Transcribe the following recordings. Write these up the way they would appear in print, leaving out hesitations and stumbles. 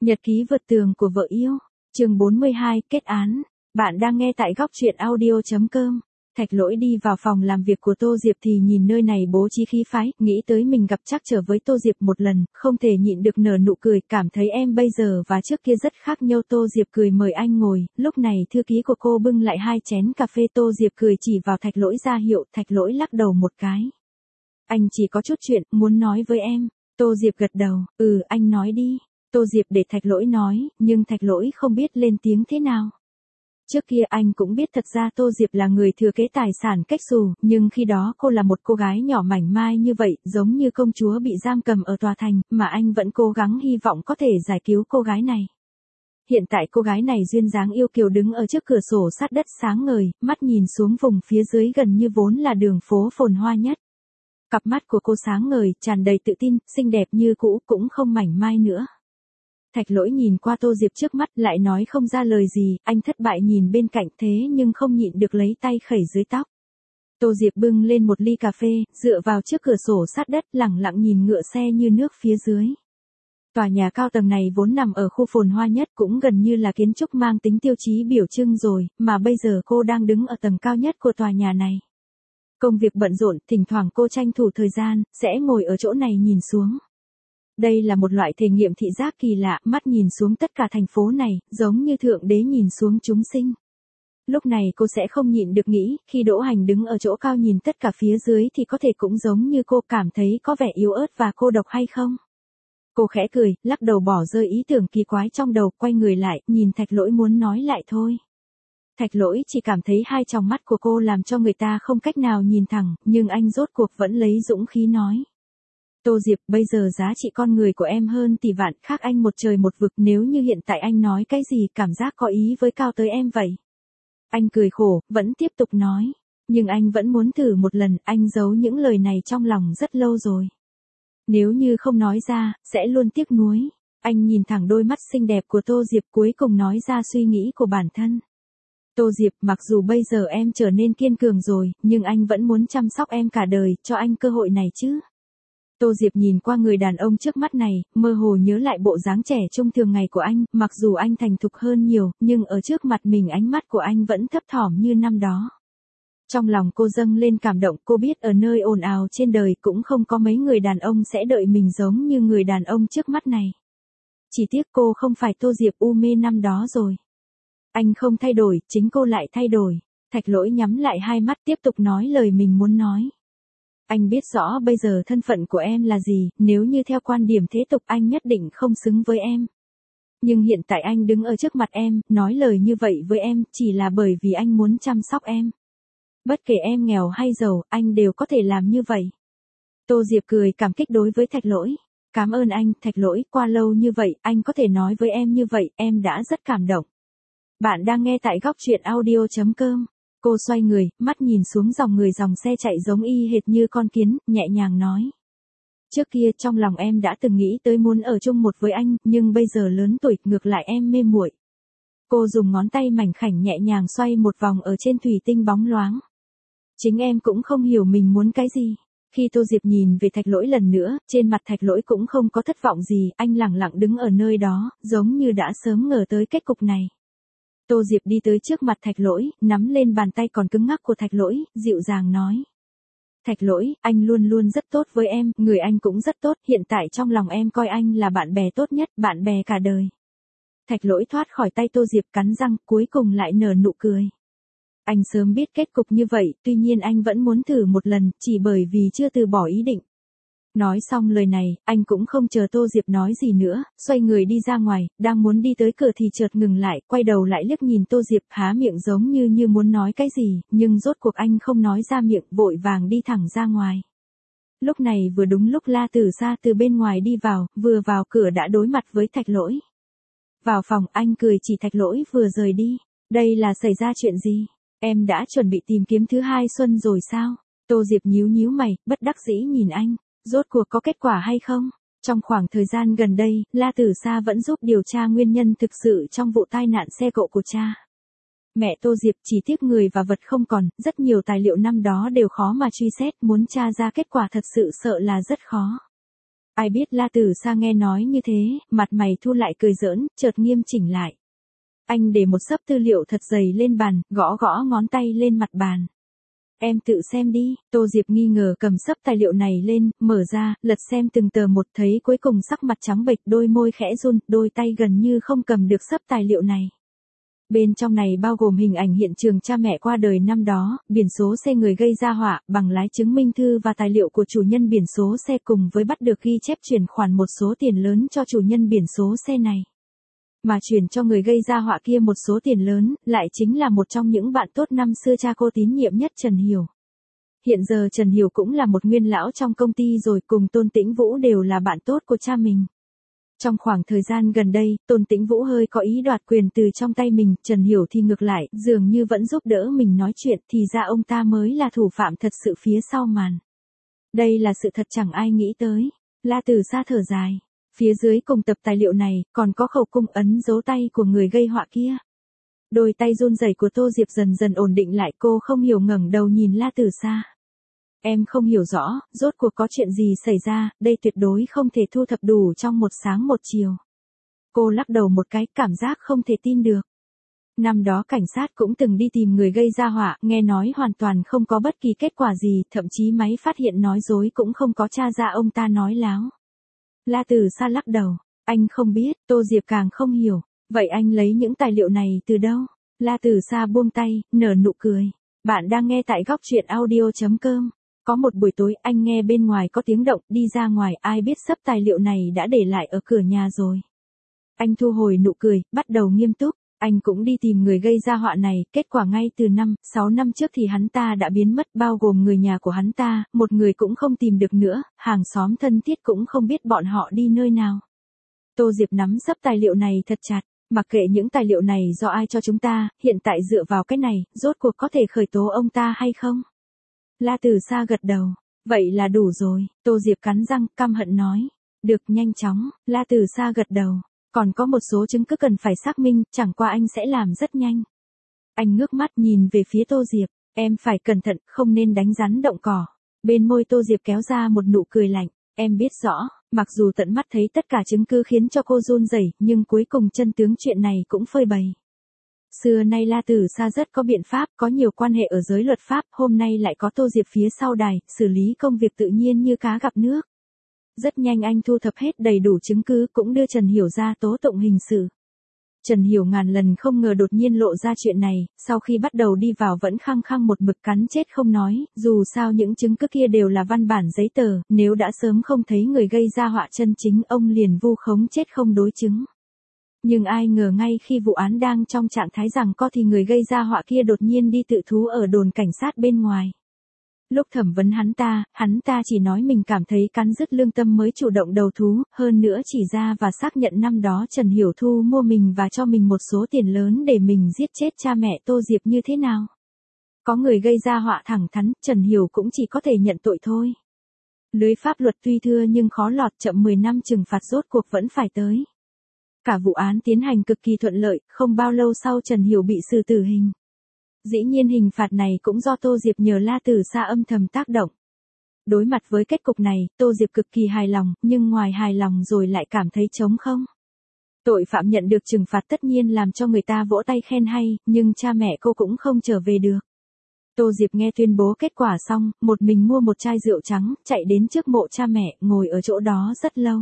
Nhật ký vượt tường của vợ yêu. Chương 42, kết án. Bạn đang nghe tại góc truyện audio.com. Thạch Lỗi đi vào phòng làm việc của Tô Diệp thì nhìn nơi này bố trí khí phái, nghĩ tới mình gặp trắc trở với Tô Diệp một lần, không thể nhịn được nở nụ cười, cảm thấy em bây giờ và trước kia rất khác nhau. Tô Diệp cười mời anh ngồi, lúc này thư ký của cô bưng lại 2 chén cà phê. Tô Diệp cười chỉ vào Thạch Lỗi ra hiệu, Thạch Lỗi lắc đầu một cái. Anh chỉ có chút chuyện, muốn nói với em. Tô Diệp gật đầu, anh nói đi. Tô Diệp để Thạch Lỗi nói, nhưng Thạch Lỗi không biết lên tiếng thế nào. Trước kia anh cũng biết thật ra Tô Diệp là người thừa kế tài sản cách xù, nhưng khi đó cô là một cô gái nhỏ mảnh mai như vậy, giống như công chúa bị giam cầm ở tòa thành, mà anh vẫn cố gắng hy vọng có thể giải cứu cô gái này. Hiện tại cô gái này duyên dáng yêu kiều đứng ở trước cửa sổ sát đất sáng ngời, mắt nhìn xuống vùng phía dưới gần như vốn là đường phố phồn hoa nhất. Cặp mắt của cô sáng ngời, tràn đầy tự tin, xinh đẹp như cũ, cũng không mảnh mai nữa. Thạch Lỗi nhìn qua Tô Diệp trước mắt, lại nói không ra lời gì, anh thất bại nhìn bên cạnh thế nhưng không nhịn được lấy tay khẩy dưới tóc. Tô Diệp bưng lên một ly cà phê, dựa vào trước cửa sổ sát đất, lẳng lặng nhìn ngựa xe như nước phía dưới. Tòa nhà cao tầng này vốn nằm ở khu phồn hoa nhất, cũng gần như là kiến trúc mang tính tiêu chí biểu trưng rồi, mà bây giờ cô đang đứng ở tầng cao nhất của tòa nhà này. Công việc bận rộn, thỉnh thoảng cô tranh thủ thời gian, sẽ ngồi ở chỗ này nhìn xuống. Đây là một loại thể nghiệm thị giác kỳ lạ, mắt nhìn xuống tất cả thành phố này, giống như thượng đế nhìn xuống chúng sinh. Lúc này cô sẽ không nhịn được nghĩ, khi Đỗ Hành đứng ở chỗ cao nhìn tất cả phía dưới thì có thể cũng giống như cô, cảm thấy có vẻ yếu ớt và cô độc hay không? Cô khẽ cười, lắc đầu bỏ rơi ý tưởng kỳ quái trong đầu, quay người lại, nhìn Thạch Lỗi muốn nói lại thôi. Thạch Lỗi chỉ cảm thấy hai tròng mắt của cô làm cho người ta không cách nào nhìn thẳng, nhưng anh rốt cuộc vẫn lấy dũng khí nói. Tô Diệp, bây giờ giá trị con người của em hơn tỷ vạn, khác anh một trời một vực, nếu như hiện tại anh nói cái gì cảm giác có ý với cao tới em vậy. Anh cười khổ, vẫn tiếp tục nói. Nhưng anh vẫn muốn thử một lần, anh giấu những lời này trong lòng rất lâu rồi. Nếu như không nói ra, sẽ luôn tiếc nuối. Anh nhìn thẳng đôi mắt xinh đẹp của Tô Diệp, cuối cùng nói ra suy nghĩ của bản thân. Tô Diệp, mặc dù bây giờ em trở nên kiên cường rồi, nhưng anh vẫn muốn chăm sóc em cả đời, cho anh cơ hội này chứ. Tô Diệp nhìn qua người đàn ông trước mắt này, mơ hồ nhớ lại bộ dáng trẻ trung thường ngày của anh, mặc dù anh thành thục hơn nhiều, nhưng ở trước mặt mình ánh mắt của anh vẫn thấp thỏm như năm đó. Trong lòng cô dâng lên cảm động, cô biết ở nơi ồn ào trên đời cũng không có mấy người đàn ông sẽ đợi mình giống như người đàn ông trước mắt này. Chỉ tiếc cô không phải Tô Diệp u mê năm đó rồi. Anh không thay đổi, chính cô lại thay đổi. Thạch Lỗi nhắm lại hai mắt tiếp tục nói lời mình muốn nói. Anh biết rõ bây giờ thân phận của em là gì, nếu như theo quan điểm thế tục anh nhất định không xứng với em. Nhưng hiện tại anh đứng ở trước mặt em, nói lời như vậy với em, chỉ là bởi vì anh muốn chăm sóc em. Bất kể em nghèo hay giàu, anh đều có thể làm như vậy. Tô Diệp cười cảm kích đối với Thạch Lỗi. Cảm ơn anh, Thạch Lỗi, qua lâu như vậy, anh có thể nói với em như vậy, em đã rất cảm động. Bạn đang nghe tại góc truyện audio.com. Cô xoay người, mắt nhìn xuống dòng người dòng xe chạy giống y hệt như con kiến, nhẹ nhàng nói. Trước kia trong lòng em đã từng nghĩ tới muốn ở chung một với anh, nhưng bây giờ lớn tuổi, ngược lại em mê muội. Cô dùng ngón tay mảnh khảnh nhẹ nhàng xoay một vòng ở trên thủy tinh bóng loáng. Chính em cũng không hiểu mình muốn cái gì. Khi Tô Diệp nhìn về Thạch Lỗi lần nữa, trên mặt Thạch Lỗi cũng không có thất vọng gì, anh lẳng lặng đứng ở nơi đó, giống như đã sớm ngờ tới kết cục này. Tô Diệp đi tới trước mặt Thạch Lỗi, nắm lên bàn tay còn cứng ngắc của Thạch Lỗi, dịu dàng nói. Thạch Lỗi, anh luôn luôn rất tốt với em, người anh cũng rất tốt, hiện tại trong lòng em coi anh là bạn bè tốt nhất, bạn bè cả đời. Thạch Lỗi thoát khỏi tay Tô Diệp cắn răng, cuối cùng lại nở nụ cười. Anh sớm biết kết cục như vậy, tuy nhiên anh vẫn muốn thử một lần, chỉ bởi vì chưa từ bỏ ý định. Nói xong lời này, anh cũng không chờ Tô Diệp nói gì nữa, xoay người đi ra ngoài, đang muốn đi tới cửa thì chợt ngừng lại, quay đầu lại liếc nhìn Tô Diệp, há miệng giống như muốn nói cái gì, nhưng rốt cuộc anh không nói ra miệng, vội vàng đi thẳng ra ngoài. Lúc này vừa đúng lúc La Tử Sa từ bên ngoài đi vào, vừa vào cửa đã đối mặt với Thạch Lỗi. Vào phòng, anh cười chỉ Thạch Lỗi vừa rời đi. Đây là xảy ra chuyện gì? Em đã chuẩn bị tìm kiếm thứ hai Xuân rồi sao? Tô Diệp nhíu mày, bất đắc dĩ nhìn anh. Rốt cuộc có kết quả hay không? Trong khoảng thời gian gần đây, La Tử Sa vẫn giúp điều tra nguyên nhân thực sự trong vụ tai nạn xe cộ của cha. Mẹ Tô Diệp chỉ tiếc người và vật không còn, rất nhiều tài liệu năm đó đều khó mà truy xét, muốn tra ra kết quả thật sự sợ là rất khó. Ai biết La Tử Sa nghe nói như thế, mặt mày thu lại cười giỡn, chợt nghiêm chỉnh lại. Anh để một xấp tư liệu thật dày lên bàn, gõ gõ ngón tay lên mặt bàn. Em tự xem đi, Tô Diệp nghi ngờ cầm xấp tài liệu này lên, mở ra, lật xem từng tờ một, thấy cuối cùng sắc mặt trắng bệch, đôi môi khẽ run, đôi tay gần như không cầm được xấp tài liệu này. Bên trong này bao gồm hình ảnh hiện trường cha mẹ qua đời năm đó, biển số xe người gây ra họa, bằng lái chứng minh thư và tài liệu của chủ nhân biển số xe cùng với bắt được ghi chép chuyển khoản một số tiền lớn cho chủ nhân biển số xe này. Mà chuyển cho người gây ra họa kia một số tiền lớn, lại chính là một trong những bạn tốt năm xưa cha cô tín nhiệm nhất Trần Hiểu. Hiện giờ Trần Hiểu cũng là một nguyên lão trong công ty rồi, cùng Tôn Tĩnh Vũ đều là bạn tốt của cha mình. Trong khoảng thời gian gần đây, Tôn Tĩnh Vũ hơi có ý đoạt quyền từ trong tay mình, Trần Hiểu thì ngược lại, dường như vẫn giúp đỡ mình nói chuyện, thì ra ông ta mới là thủ phạm thật sự phía sau màn. Đây là sự thật chẳng ai nghĩ tới. La Tử Sa thở dài. Phía dưới cùng tập tài liệu này, còn có khẩu cung ấn dấu tay của người gây họa kia. Đôi tay run rẩy của Tô Diệp dần dần ổn định lại, cô không hiểu ngẩng đầu nhìn La Tử Sa. Em không hiểu rõ, rốt cuộc có chuyện gì xảy ra, đây tuyệt đối không thể thu thập đủ trong một sáng một chiều. Cô lắc đầu một cái, cảm giác không thể tin được. Năm đó cảnh sát cũng từng đi tìm người gây ra họa, nghe nói hoàn toàn không có bất kỳ kết quả gì, thậm chí máy phát hiện nói dối cũng không có tra ra ông ta nói láo. La Tử Sa lắc đầu, anh không biết, Tô Diệp càng không hiểu, vậy anh lấy những tài liệu này từ đâu? La Tử Sa buông tay, nở nụ cười. Bạn đang nghe tại góc truyện audio.com. Có một buổi tối anh nghe bên ngoài có tiếng động, đi ra ngoài, ai biết xấp tài liệu này đã để lại ở cửa nhà rồi. Anh thu hồi nụ cười, bắt đầu nghiêm túc. Anh cũng đi tìm người gây ra họa này, kết quả ngay từ 6 năm trước thì hắn ta đã biến mất, bao gồm người nhà của hắn ta, một người cũng không tìm được nữa, hàng xóm thân thiết cũng không biết bọn họ đi nơi nào. Tô Diệp nắm xấp tài liệu này thật chặt, mặc kệ những tài liệu này do ai cho chúng ta, hiện tại dựa vào cái này, rốt cuộc có thể khởi tố ông ta hay không? La Tử Sa gật đầu, vậy là đủ rồi, Tô Diệp cắn răng, căm hận nói. Được, nhanh chóng, La Tử Sa gật đầu. Còn có một số chứng cứ cần phải xác minh, chẳng qua anh sẽ làm rất nhanh. Anh ngước mắt nhìn về phía Tô Diệp, em phải cẩn thận, không nên đánh rắn động cỏ. Bên môi Tô Diệp kéo ra một nụ cười lạnh, em biết rõ, mặc dù tận mắt thấy tất cả chứng cứ khiến cho cô run rẩy, nhưng cuối cùng chân tướng chuyện này cũng phơi bày. Xưa nay La Tử Sa rất có biện pháp, có nhiều quan hệ ở giới luật pháp, hôm nay lại có Tô Diệp phía sau đài, xử lý công việc tự nhiên như cá gặp nước. Rất nhanh anh thu thập hết đầy đủ chứng cứ, cũng đưa Trần Hiểu ra tố tụng hình sự. Trần Hiểu ngàn lần không ngờ đột nhiên lộ ra chuyện này, sau khi bắt đầu đi vào vẫn khăng khăng một mực cắn chết không nói, dù sao những chứng cứ kia đều là văn bản giấy tờ, nếu đã sớm không thấy người gây ra họa chân chính ông liền vu khống chết không đối chứng. Nhưng ai ngờ ngay khi vụ án đang trong trạng thái giằng co thì người gây ra họa kia đột nhiên đi tự thú ở đồn cảnh sát bên ngoài. Lúc thẩm vấn hắn ta chỉ nói mình cảm thấy cắn rứt lương tâm mới chủ động đầu thú, hơn nữa chỉ ra và xác nhận năm đó Trần Hiểu Thu mua mình và cho mình một số tiền lớn để mình giết chết cha mẹ Tô Diệp như thế nào. Có người gây ra họa thẳng thắn, Trần Hiểu cũng chỉ có thể nhận tội thôi. Lưới pháp luật tuy thưa nhưng khó lọt, chậm 10 năm trừng phạt rốt cuộc vẫn phải tới. Cả vụ án tiến hành cực kỳ thuận lợi, không bao lâu sau Trần Hiểu bị xử tử hình. Dĩ nhiên hình phạt này cũng do Tô Diệp nhờ La Tử Sa âm thầm tác động. Đối mặt với kết cục này, Tô Diệp cực kỳ hài lòng, nhưng ngoài hài lòng rồi lại cảm thấy trống không. Tội phạm nhận được trừng phạt tất nhiên làm cho người ta vỗ tay khen hay, nhưng cha mẹ cô cũng không trở về được. Tô Diệp nghe tuyên bố kết quả xong, một mình mua một chai rượu trắng, chạy đến trước mộ cha mẹ, ngồi ở chỗ đó rất lâu.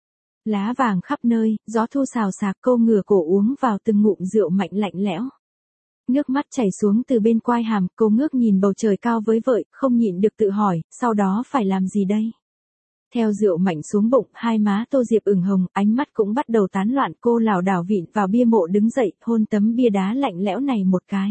Lá vàng khắp nơi, gió thu xào xạc, cô ngửa cổ uống vào từng ngụm rượu mạnh lạnh lẽo. Nước mắt chảy xuống từ bên quai hàm, cô ngước nhìn bầu trời cao với vợi, không nhịn được tự hỏi, sau đó phải làm gì đây? Theo rượu mạnh xuống bụng, hai má Tô Diệp ửng hồng, ánh mắt cũng bắt đầu tán loạn, cô lảo đảo vịn vào bia mộ đứng dậy, hôn tấm bia đá lạnh lẽo này một cái.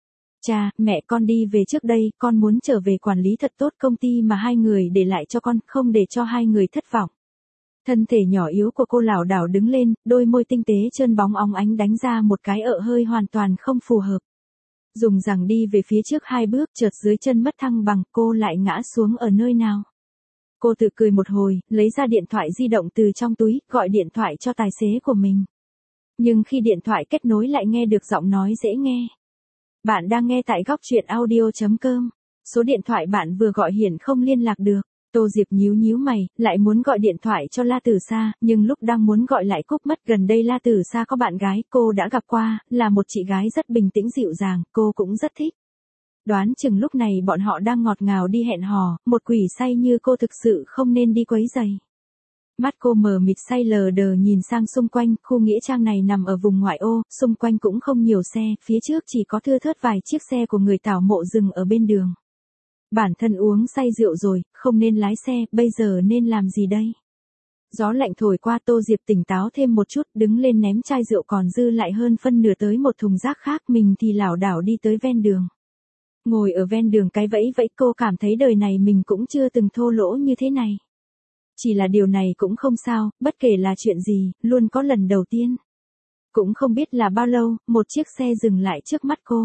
Cha, mẹ con đi về trước đây, con muốn trở về quản lý thật tốt công ty mà hai người để lại cho con, không để cho hai người thất vọng. Thân thể nhỏ yếu của cô lảo đảo đứng lên, đôi môi tinh tế trơn bóng óng ánh đánh ra một cái hơi hoàn toàn không phù hợp. Dùng rằng đi về phía trước 2 bước, chợt dưới chân mất thăng bằng, cô lại ngã xuống ở nơi nào. Cô tự cười một hồi, lấy ra điện thoại di động từ trong túi, gọi điện thoại cho tài xế của mình. Nhưng khi điện thoại kết nối lại nghe được giọng nói dễ nghe. Bạn đang nghe tại góc truyện audio.com. Số điện thoại bạn vừa gọi hiện không liên lạc được. Tô Diệp nhíu nhíu mày, lại muốn gọi điện thoại cho La Tử Sa, nhưng lúc đang muốn gọi lại cúp mất. Gần đây La Tử Sa có bạn gái, cô đã gặp qua, là một chị gái rất bình tĩnh dịu dàng, cô cũng rất thích. Đoán chừng lúc này bọn họ đang ngọt ngào đi hẹn hò, một quỷ say như cô thực sự không nên đi quấy rầy. Mắt cô mờ mịt say lờ đờ nhìn sang xung quanh, khu nghĩa trang này nằm ở vùng ngoại ô, xung quanh cũng không nhiều xe, phía trước chỉ có thưa thớt vài chiếc xe của người tảo mộ dừng ở bên đường. Bản thân uống say rượu rồi, không nên lái xe, bây giờ nên làm gì đây? Gió lạnh thổi qua, Tô Diệp tỉnh táo thêm một chút, đứng lên ném chai rượu còn dư lại hơn phân nửa tới một thùng rác khác, mình thì lảo đảo đi tới ven đường. Ngồi ở ven đường cái vẫy vẫy, cô cảm thấy đời này mình cũng chưa từng thô lỗ như thế này. Chỉ là điều này cũng không sao, bất kể là chuyện gì, luôn có lần đầu tiên. Cũng không biết là bao lâu, một chiếc xe dừng lại trước mắt cô.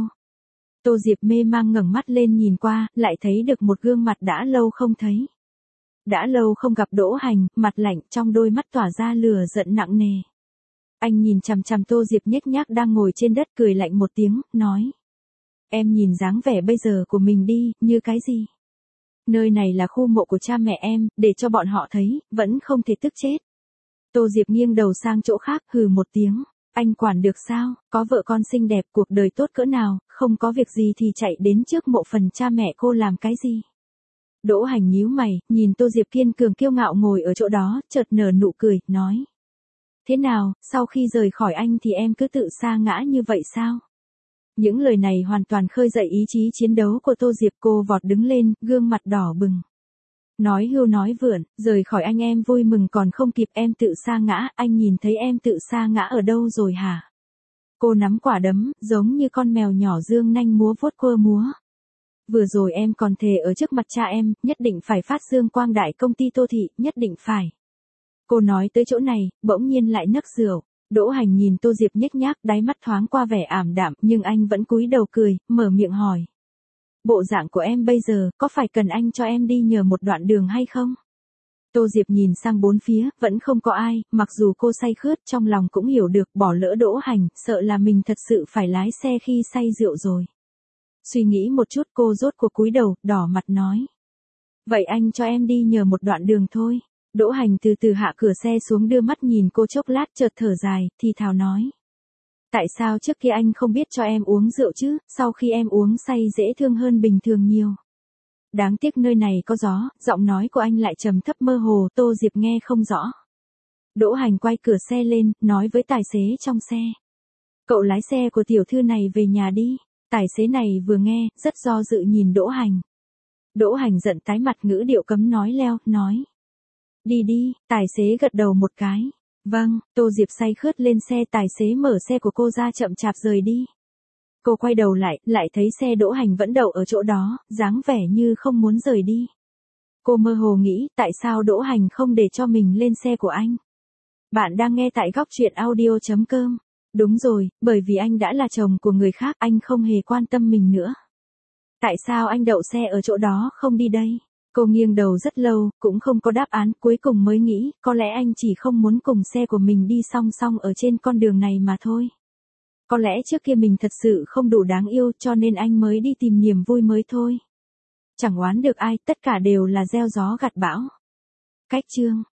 Tô Diệp mê mang ngẩng mắt lên nhìn qua, lại thấy được một gương mặt đã lâu không thấy. Đã lâu không gặp Đỗ Hành, mặt lạnh, trong đôi mắt tỏa ra lửa giận nặng nề. Anh nhìn chằm chằm Tô Diệp nhếch nhác đang ngồi trên đất, cười lạnh một tiếng, nói. Em nhìn dáng vẻ bây giờ của mình đi, như cái gì? Nơi này là khu mộ của cha mẹ em, để cho bọn họ thấy, vẫn không thể tức chết. Tô Diệp nghiêng đầu sang chỗ khác, hừ một tiếng. Anh quản được sao, có vợ con xinh đẹp, cuộc đời tốt cỡ nào, không có việc gì thì chạy đến trước mộ phần cha mẹ cô làm cái gì? Đỗ Hành nhíu mày, nhìn Tô Diệp kiên cường kiêu ngạo ngồi ở chỗ đó, chợt nở nụ cười, nói. Thế nào, sau khi rời khỏi anh thì em cứ tự sa ngã như vậy sao? Những lời này hoàn toàn khơi dậy ý chí chiến đấu của Tô Diệp, cô vọt đứng lên, gương mặt đỏ bừng. Nói hưu nói vượn, rời khỏi anh em vui mừng còn không kịp, em tự sa ngã, anh nhìn thấy em tự sa ngã ở đâu rồi hả? Cô nắm quả đấm, giống như con mèo nhỏ dương nanh múa vuốt quơ múa. Vừa rồi em còn thề ở trước mặt cha em, nhất định phải phát dương quang đại công ty Tô Thị, nhất định phải. Cô nói tới chỗ này, bỗng nhiên lại nấc rượu. Đỗ Hành nhìn Tô Diệp nhếch nhác, đáy mắt thoáng qua vẻ ảm đạm, nhưng anh vẫn cúi đầu cười, mở miệng hỏi. Bộ dạng của em bây giờ, có phải cần anh cho em đi nhờ một đoạn đường hay không? Tô Diệp nhìn sang bốn phía, vẫn không có ai, mặc dù cô say khướt, trong lòng cũng hiểu được, bỏ lỡ Đỗ Hành, sợ là mình thật sự phải lái xe khi say rượu rồi. Suy nghĩ một chút, cô rốt cuộc cúi đầu, đỏ mặt nói. Vậy anh cho em đi nhờ một đoạn đường thôi. Đỗ Hành từ từ hạ cửa xe xuống, đưa mắt nhìn cô chốc lát, chợt thở dài, thì thào nói. Tại sao trước kia anh không biết cho em uống rượu chứ, sau khi em uống say dễ thương hơn bình thường nhiều. Đáng tiếc nơi này có gió, giọng nói của anh lại trầm thấp mơ hồ, Tô Diệp nghe không rõ. Đỗ Hành quay cửa xe lên, nói với tài xế trong xe. Cậu lái xe của tiểu thư này về nhà đi. Tài xế này vừa nghe, rất do dự nhìn Đỗ Hành. Đỗ Hành giận tái mặt, ngữ điệu cấm nói leo, nói. Đi đi, tài xế gật đầu một cái. Vâng, Tô Diệp say khướt lên xe, tài xế mở xe của cô ra chậm chạp rời đi. Cô quay đầu lại thấy xe Đỗ Hành vẫn đậu ở chỗ đó, dáng vẻ như không muốn rời đi. Cô mơ hồ nghĩ, tại sao Đỗ Hành không để cho mình lên xe của anh? Bạn đang nghe tại góc truyện audio.com. Đúng rồi, bởi vì anh đã là chồng của người khác, anh không hề quan tâm mình nữa. Tại sao anh đậu xe ở chỗ đó không đi đây? Cô nghiêng đầu rất lâu, cũng không có đáp án, cuối cùng mới nghĩ, có lẽ anh chỉ không muốn cùng xe của mình đi song song ở trên con đường này mà thôi. Có lẽ trước kia mình thật sự không đủ đáng yêu, cho nên anh mới đi tìm niềm vui mới thôi. Chẳng oán được ai, tất cả đều là gieo gió gặt bão. Cách chương